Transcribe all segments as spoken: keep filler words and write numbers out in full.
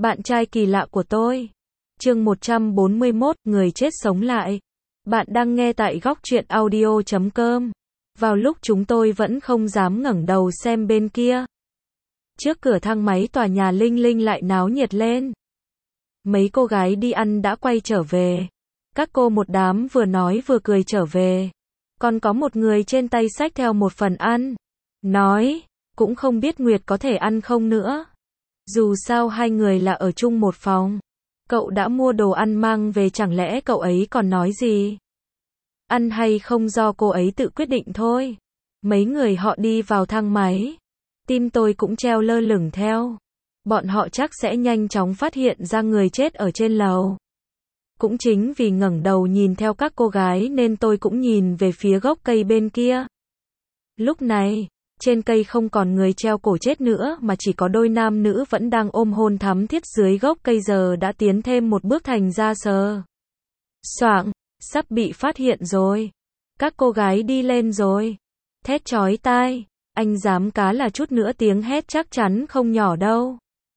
Bạn trai kỳ lạ của tôi. Chương một trăm bốn mươi mốt, người chết sống lại. Bạn đang nghe tại góc truyện audio chấm com. Vào lúc chúng tôi vẫn không dám ngẩng đầu xem bên kia. Trước cửa thang máy tòa nhà Linh Linh lại náo nhiệt lên. Mấy cô gái đi ăn đã quay trở về. Các cô một đám vừa nói vừa cười trở về. Còn có một người trên tay xách theo một phần ăn. Nói, cũng không biết Nguyệt có thể ăn không nữa. Dù sao hai người là ở chung một phòng. Cậu đã mua đồ ăn mang về, chẳng lẽ cậu ấy còn nói gì? Ăn hay không do cô ấy tự quyết định thôi. Mấy người họ đi vào thang máy. Tim tôi cũng treo lơ lửng theo. Bọn họ chắc sẽ nhanh chóng phát hiện ra người chết ở trên lầu. Cũng chính vì ngẩng đầu nhìn theo các cô gái nên tôi cũng nhìn về phía gốc cây bên kia. Lúc này, trên cây không còn người treo cổ chết nữa mà chỉ có đôi nam nữ vẫn đang ôm hôn thắm thiết dưới gốc cây giờ đã tiến thêm một bước thành ra sờ. Xoảng, sắp bị phát hiện rồi. Các cô gái đi lên rồi. Thét chói tai, anh dám cá là chút nữa tiếng hét chắc chắn không nhỏ đâu.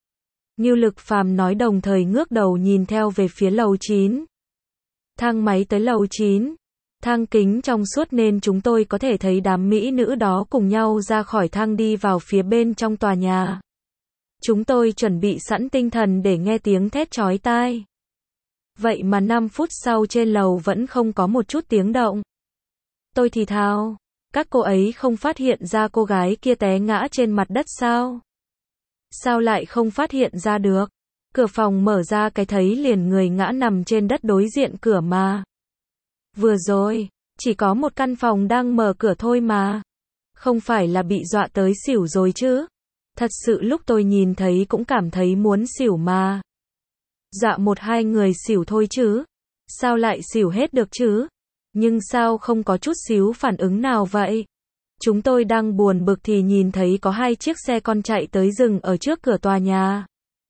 Như Lực Phàm nói đồng thời ngước đầu nhìn theo về phía lầu chín. Thang máy tới lầu chín. Thang kính trong suốt nên chúng tôi có thể thấy đám mỹ nữ đó cùng nhau ra khỏi thang đi vào phía bên trong tòa nhà. Chúng tôi chuẩn bị sẵn tinh thần để nghe tiếng thét chói tai. Vậy mà năm phút sau trên lầu vẫn không có một chút tiếng động. Tôi thì thào, các cô ấy không phát hiện ra cô gái kia té ngã trên mặt đất sao? Sao lại không phát hiện ra được? Cửa phòng mở ra cái thấy liền người ngã nằm trên đất đối diện cửa mà. Vừa rồi, chỉ có một căn phòng đang mở cửa thôi mà. Không phải là bị dọa tới xỉu rồi chứ? Thật sự lúc tôi nhìn thấy cũng cảm thấy muốn xỉu mà. Dọa một hai người xỉu thôi chứ. Sao lại xỉu hết được chứ? Nhưng sao không có chút xíu phản ứng nào vậy? Chúng tôi đang buồn bực thì nhìn thấy có hai chiếc xe con chạy tới dừng ở trước cửa tòa nhà.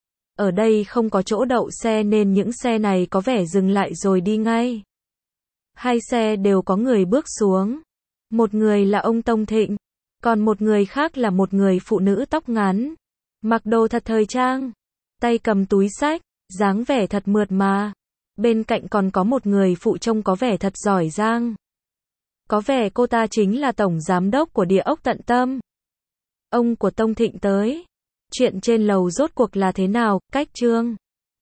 Ở đây không có chỗ đậu xe nên những xe này có vẻ dừng lại rồi đi ngay. Hai xe đều có người bước xuống. Một người là ông Tông Thịnh, còn một người khác là một người phụ nữ tóc ngắn, mặc đồ thật thời trang, tay cầm túi xách, dáng vẻ thật mượt mà. Bên cạnh còn có một người phụ trông có vẻ thật giỏi giang. Có vẻ cô ta chính là tổng giám đốc của Địa ốc Tận Tâm. Ông của Tông Thịnh tới. Chuyện trên lầu rốt cuộc là thế nào? Cách Trương